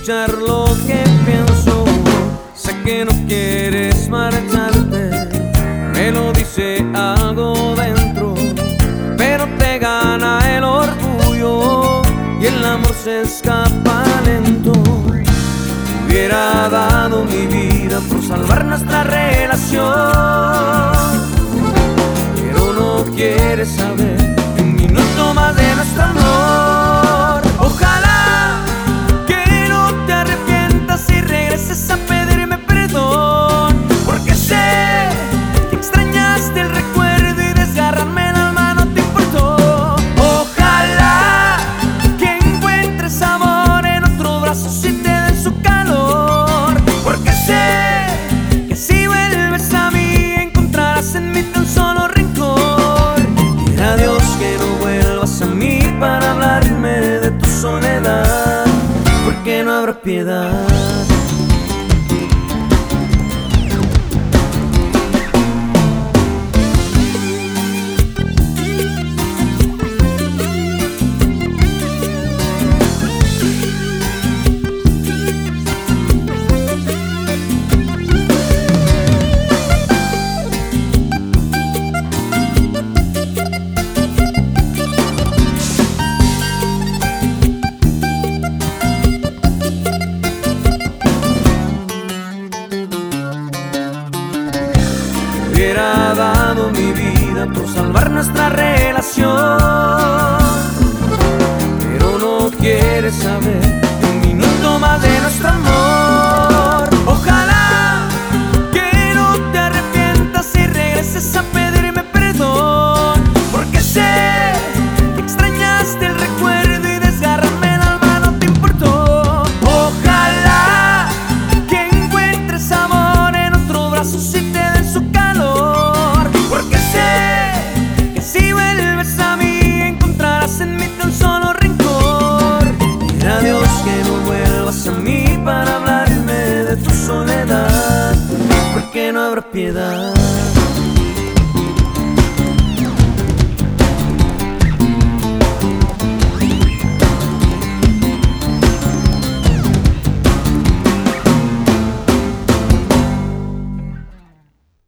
escuchar lo que pienso. Sé que no quieres marcharte, me lo dice algo dentro, pero te gana el orgullo y el amor se escapa lento. Hubiera dado mi vida por salvar nuestra relación, pero no quieres saber ni un minuto más de nuestro amor. Ojalá que no te arrepientas y regreses a pedirme perdón, porque sé que extrañaste el recuerdo y desgarrarme el alma no te importó. Ojalá que encuentres amor en otro brazo si te den su calor, porque sé que si vuelves a mí encontrarás en mí tan solo rencor. Quiera Dios que no vuelvas a mí para hablarme de tu soledad, porque no habrá piedad. Hubiera dado mi vida por salvar nuestra relación, pero no quieres saber ni un minuto más de nuestro amor. Ojalá que no te arrepientas y regreses a pedirme perdón, porque sé que extrañaste el recuerdo y desgarrarme el alma no te importó. Ojalá que encuentres amor en otro brazo si te den su calor, porque sé que si vuelves a mí encontrarás en mí tan solo rencor. Quiera Dios que no vuelvas a mí para hablarme de tu soledad, porque no habrá piedad.